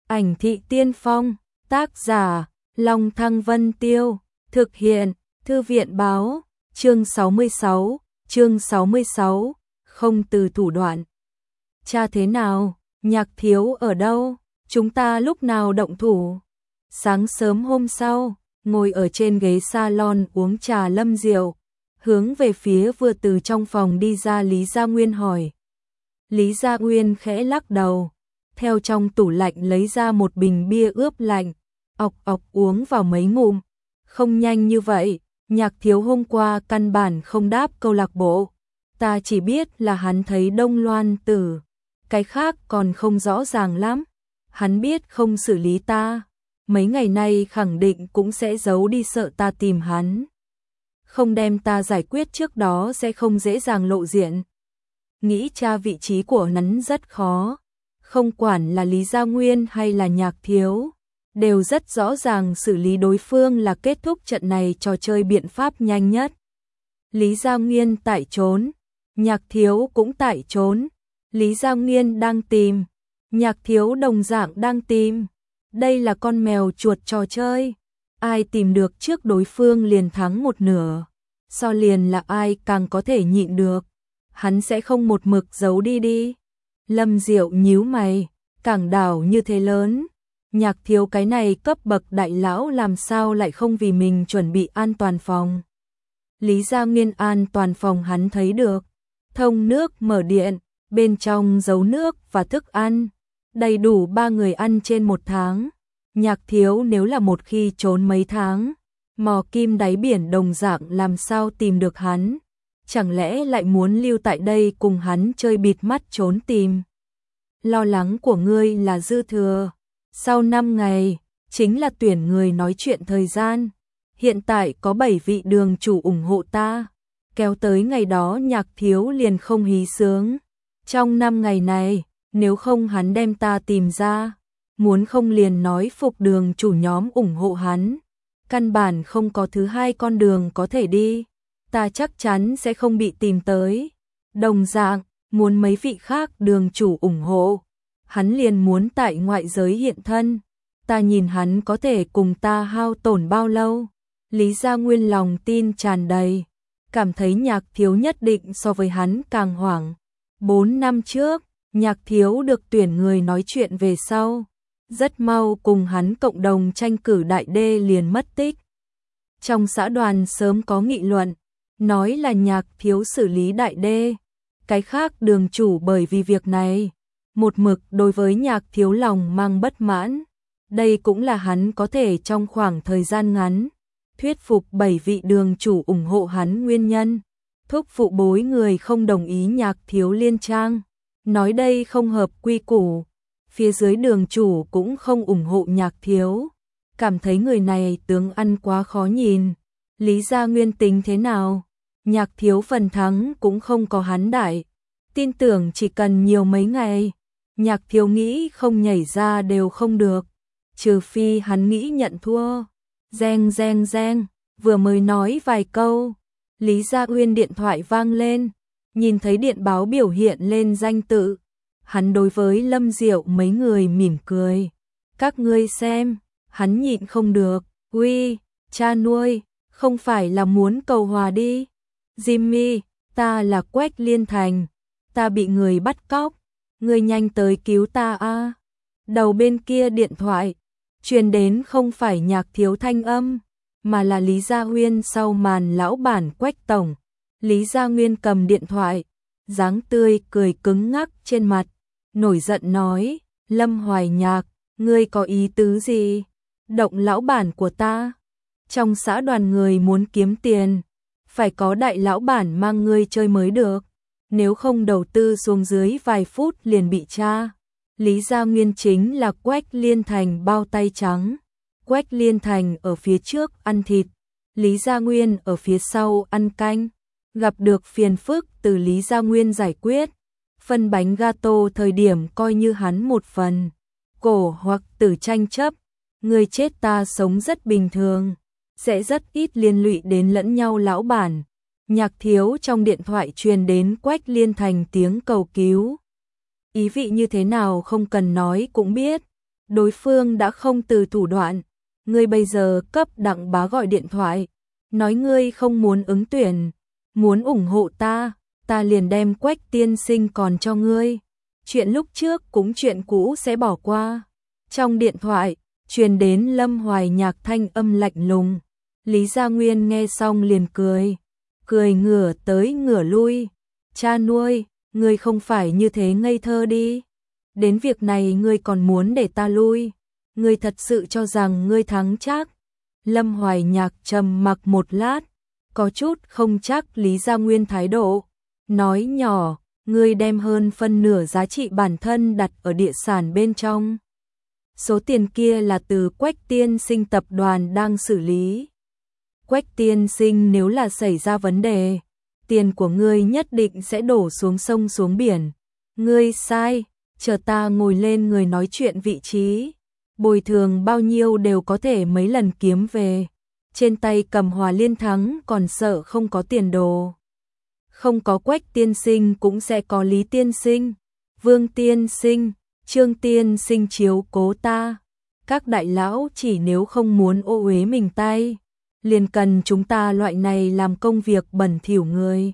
Ảnh thị tiên phong, tác giả, Long Thăng Vân Tiêu, thực hiện, Thư viện báo, chương 66, không từ thủ đoạn. Cha thế nào, Nhạc thiếu ở đâu, chúng ta lúc nào động thủ? Sáng sớm hôm sau, ngồi ở trên ghế salon uống trà Lâm Diệu, hướng về phía vừa từ trong phòng đi ra Lý Gia Nguyên hỏi. Lý Gia Nguyên khẽ lắc đầu, theo trong tủ lạnh lấy ra một bình bia ướp lạnh, ọc ọc uống vào mấy ngụm. Không nhanh như vậy, Nhạc thiếu hôm qua căn bản không đáp câu lạc bộ. Ta chỉ biết là hắn thấy Đông Loan Tử, cái khác còn không rõ ràng lắm. Hắn biết không xử lý ta, mấy ngày nay khẳng định cũng sẽ giấu đi sợ ta tìm hắn. Không đem ta giải quyết trước đó sẽ không dễ dàng lộ diện. Nghĩ tra vị trí của hắn rất khó, không quản là Lý Gia Nguyên hay là Nhạc thiếu, đều rất rõ ràng xử lý đối phương là kết thúc trận này trò chơi biện pháp nhanh nhất. Lý Gia Nguyên tại trốn, Nhạc thiếu cũng tại trốn. Lý Gia Nguyên đang tìm, Nhạc thiếu đồng dạng đang tìm. Đây là con mèo chuột trò chơi, ai tìm được trước đối phương liền thắng một nửa. So liền là ai càng có thể nhịn được, hắn sẽ không một mực giấu đi. Lâm Diệu nhíu mày, cảng đảo như thế lớn, Nhạc thiếu cái này cấp bậc đại lão làm sao lại không vì mình chuẩn bị an toàn phòng. Lý Gia Nguyên an toàn phòng hắn thấy được, thông nước mở điện, bên trong giấu nước và thức ăn, đầy đủ 3 người ăn trên 1 tháng. Nhạc thiếu nếu là một khi trốn mấy tháng, mò kim đáy biển đồng dạng làm sao tìm được hắn, chẳng lẽ lại muốn lưu tại đây cùng hắn chơi bịt mắt trốn tìm. Lo lắng của ngươi là dư thừa, sau 5 ngày, chính là tuyển người nói chuyện thời gian, hiện tại có 7 vị đường chủ ủng hộ ta, kéo tới ngày đó Nhạc thiếu liền không hí sướng. Trong 5 ngày này, nếu không hắn đem ta tìm ra, muốn không liền nói phục đường chủ nhóm ủng hộ hắn, căn bản không có thứ hai con đường có thể đi, ta chắc chắn sẽ không bị tìm tới. Đồng dạng, muốn mấy vị khác đường chủ ủng hộ, hắn liền muốn tại ngoại giới hiện thân, ta nhìn hắn có thể cùng ta hao tổn bao lâu. Lý Gia Nguyên lòng tin tràn đầy, cảm thấy Nhạc thiếu nhất định so với hắn càng hoảng. 4 năm trước, Nhạc thiếu được tuyển người nói chuyện về sau, rất mau cùng hắn cộng đồng tranh cử đại đê liền mất tích. Trong xã đoàn sớm có nghị luận, nói là Nhạc thiếu xử lý đại đê, cái khác đường chủ bởi vì việc này, một mực đối với Nhạc thiếu lòng mang bất mãn. Đây cũng là hắn có thể trong khoảng thời gian ngắn, thuyết phục 7 vị đường chủ ủng hộ hắn nguyên nhân. Thúc phụ bối người không đồng ý Nhạc thiếu liên trang, nói đây không hợp quy củ. Phía dưới đường chủ cũng không ủng hộ Nhạc thiếu, cảm thấy người này tướng ăn quá khó nhìn. Lý Gia Nguyên tính thế nào, Nhạc thiếu phần thắng cũng không có hắn đại, tin tưởng chỉ cần nhiều mấy ngày, Nhạc thiếu nghĩ không nhảy ra đều không được, trừ phi hắn nghĩ nhận thua. Reng reng reng, vừa mới nói vài câu, Lý Gia Nguyên điện thoại vang lên, nhìn thấy điện báo biểu hiện lên danh tự, hắn đối với Lâm Diệu mấy người mỉm cười. Các ngươi xem, hắn nhịn không được, uy, cha nuôi, không phải là muốn cầu hòa đi. Jimmy, ta là Quách Liên Thành, ta bị người bắt cóc, ngươi nhanh tới cứu ta a. Đầu bên kia điện thoại, truyền đến không phải Nhạc thiếu thanh âm, mà là Lý Gia Nguyên sau màn lão bản Quách tổng. Lý Gia Nguyên cầm điện thoại, dáng tươi cười cứng ngắc trên mặt, nổi giận nói, Lâm Hoài Nhạc, ngươi có ý tứ gì? Động lão bản của ta. Trong xã đoàn người muốn kiếm tiền, phải có đại lão bản mang ngươi chơi mới được, nếu không đầu tư xuống dưới vài phút liền bị tra. Lý Gia Nguyên chính là Quách Liên Thành bao tay trắng. Quách Liên Thành ở phía trước ăn thịt, Lý Gia Nguyên ở phía sau ăn canh. Gặp được phiền phức từ Lý Gia Nguyên giải quyết, phân bánh gato thời điểm coi như hắn một phần. Cổ hoặc tử tranh chấp, người chết ta sống rất bình thường, sẽ rất ít liên lụy đến lẫn nhau lão bản. Nhạc thiếu trong điện thoại truyền đến Quách Liên Thành tiếng cầu cứu. Ý vị như thế nào không cần nói cũng biết, Đối phương đã không từ thủ đoạn, ngươi bây giờ cấp Đặng Bá gọi điện thoại, nói ngươi không muốn ứng tuyển, muốn ủng hộ ta liền đem Quách tiên sinh còn cho ngươi. Chuyện lúc trước cũng chuyện cũ sẽ bỏ qua. Trong điện thoại, truyền đến Lâm Hoài Nhạc thanh âm lạnh lùng. Lý Gia Nguyên nghe xong liền cười ngửa tới ngửa lui. Cha nuôi, ngươi không phải như thế ngây thơ đi. Đến việc này ngươi còn muốn để ta lui. Ngươi thật sự cho rằng ngươi thắng chắc. Lâm Hoài Nhạc trầm mặc một lát, có chút không chắc Lý Gia Nguyên thái độ. Nói nhỏ, ngươi đem hơn phân nửa giá trị bản thân đặt ở địa sản bên trong. Số tiền kia là từ Quách tiên sinh tập đoàn đang xử lý. Quách tiên sinh nếu là xảy ra vấn đề, tiền của ngươi nhất định sẽ đổ xuống sông xuống biển. Ngươi sai, chờ ta ngồi lên người nói chuyện vị trí. Bồi thường bao nhiêu đều có thể mấy lần kiếm về. Trên tay cầm Hòa Liên thắng còn sợ không có tiền đồ. Không có Quách tiên sinh cũng sẽ có Lý tiên sinh, Vương tiên sinh, Trương tiên sinh chiếu cố ta. Các đại lão chỉ nếu không muốn ô uế mình tay, liền cần chúng ta loại này làm công việc bẩn thỉu người.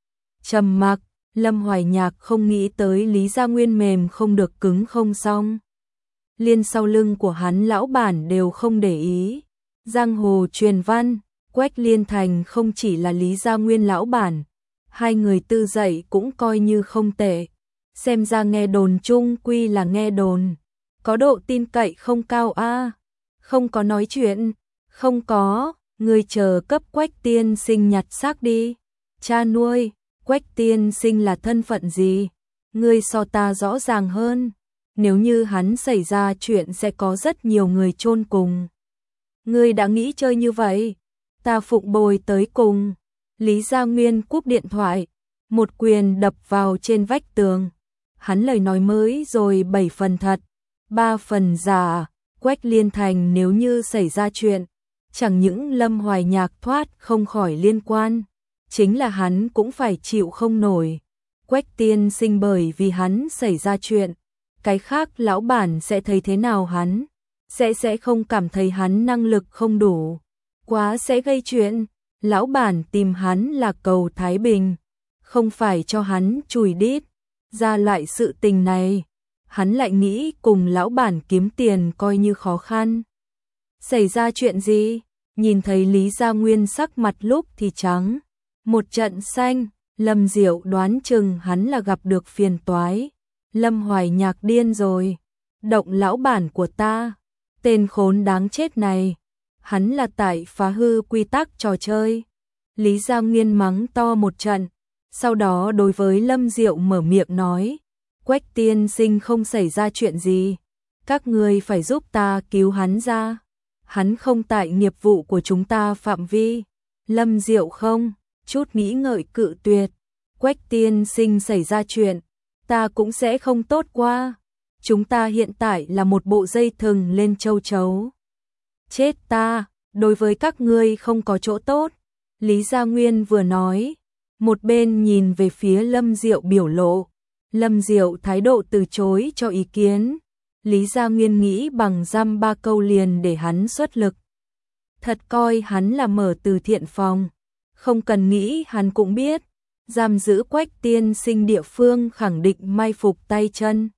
Trầm mặc, Lâm Hoài Nhạc không nghĩ tới Lý Gia Nguyên mềm không được cứng không xong. Liên sau lưng của hắn lão bản đều không để ý. Giang hồ truyền văn, Quách Liên Thành không chỉ là Lý Gia Nguyên lão bản, hai người tư dạy cũng coi như không tệ. Xem ra nghe đồn chung quy là nghe đồn, có độ tin cậy không cao a. Không có nói chuyện, không có, ngươi chờ cấp Quách tiên sinh nhặt xác đi. Cha nuôi, Quách tiên sinh là thân phận gì? Ngươi so ta rõ ràng hơn. Nếu như hắn xảy ra chuyện sẽ có rất nhiều người chôn cùng. Ngươi đã nghĩ chơi như vậy, ta phụng bồi tới cùng. Lý Gia Nguyên cúp điện thoại, một quyền đập vào trên vách tường. Hắn lời nói mới rồi 7 phần thật, 3 phần giả. Quách Liên Thành nếu như xảy ra chuyện, chẳng những Lâm Hoài Nhạc thoát không khỏi liên quan, chính là hắn cũng phải chịu không nổi. Quách tiên sinh bởi vì hắn xảy ra chuyện, cái khác lão bản sẽ thấy thế nào hắn? Sẽ không cảm thấy hắn năng lực không đủ, quá sẽ gây chuyện. Lão bản tìm hắn là cầu Thái Bình, không phải cho hắn chùi đít. Ra loại sự tình này, hắn lại nghĩ cùng lão bản kiếm tiền coi như khó khăn. Xảy ra chuyện gì? Nhìn thấy Lý Gia Nguyên sắc mặt lúc thì trắng, một trận xanh. Lâm Diệu đoán chừng hắn là gặp được phiền toái. Lâm Hoài Nhạc điên rồi, động lão bản của ta, tên khốn đáng chết này, hắn là tại phá hư quy tắc trò chơi. Lý Gia Nguyên mắng to một trận, sau đó đối với Lâm Diệu mở miệng nói, Quách tiên sinh không xảy ra chuyện gì, các ngươi phải giúp ta cứu hắn ra, hắn không tại nghiệp vụ của chúng ta phạm vi. Lâm Diệu không chút nghĩ ngợi cự tuyệt, Quách tiên sinh xảy ra chuyện, ta cũng sẽ không tốt qua. Chúng ta hiện tại là một bộ dây thừng lên châu chấu. Chết ta, đối với các ngươi không có chỗ tốt. Lý Gia Nguyên vừa nói, một bên nhìn về phía Lâm Diệu biểu lộ. Lâm Diệu thái độ từ chối cho ý kiến. Lý Gia Nguyên nghĩ bằng dăm ba câu liền để hắn xuất lực. Thật coi hắn là mở từ thiện phòng. Không cần nghĩ hắn cũng biết. Giam giữ Quách tiên sinh địa phương khẳng định mai phục tay chân.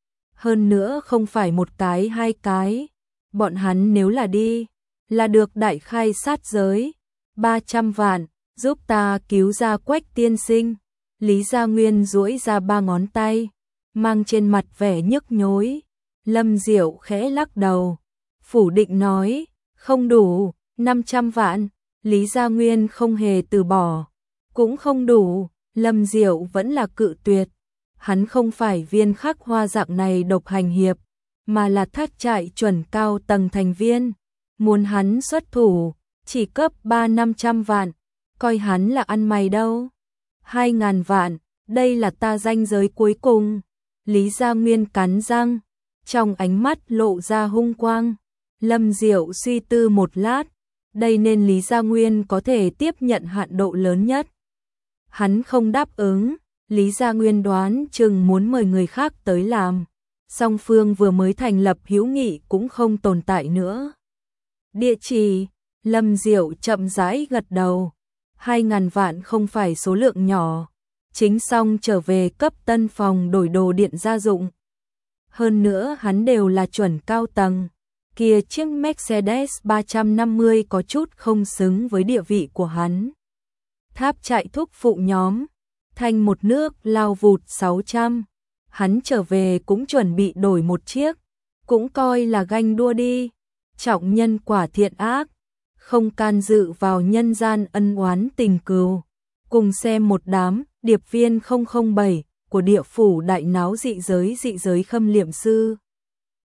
Hơn nữa không phải một cái hai cái. Bọn hắn nếu là đi, là được đại khai sát giới. 300 vạn, giúp ta cứu ra Quách tiên sinh. Lý Gia Nguyên duỗi ra 3 ngón tay, mang trên mặt vẻ nhức nhối. Lâm Diệu khẽ lắc đầu, phủ định nói, không đủ, 500 vạn. Lý Gia Nguyên không hề từ bỏ, cũng không đủ. Lâm Diệu vẫn là cự tuyệt. Hắn không phải viên khắc hoa dạng này độc hành hiệp, mà là thác trại chuẩn cao tầng thành viên. Muốn hắn xuất thủ, chỉ cấp 300-500 vạn, coi hắn là ăn mày đâu. 2.000 vạn, đây là ta ranh giới cuối cùng. Lý Gia Nguyên cắn răng, trong ánh mắt lộ ra hung quang. Lâm Diệu suy tư một lát, đây nên Lý Gia Nguyên có thể tiếp nhận hạn độ lớn nhất. Hắn không đáp ứng, Lý Gia Nguyên đoán chừng muốn mời người khác tới làm. song phương vừa mới thành lập hữu nghị cũng không tồn tại nữa. Địa chỉ, Lâm Diệu chậm rãi gật đầu. 2.000 vạn không phải số lượng nhỏ. Chính xong trở về cấp tân phòng đổi đồ điện gia dụng. Hơn nữa hắn đều là chuẩn cao tầng. Kia chiếc Mercedes 350 có chút không xứng với địa vị của hắn. Tháp chạy thúc phụ nhóm, thanh một nước lao vụt 600. Hắn trở về cũng chuẩn bị đổi một chiếc, cũng coi là ganh đua đi. Trọng nhân quả thiện ác, không can dự vào nhân gian ân oán tình cừu. Cùng xem một đám điệp viên 007 của địa phủ đại náo dị giới khâm liệm sư.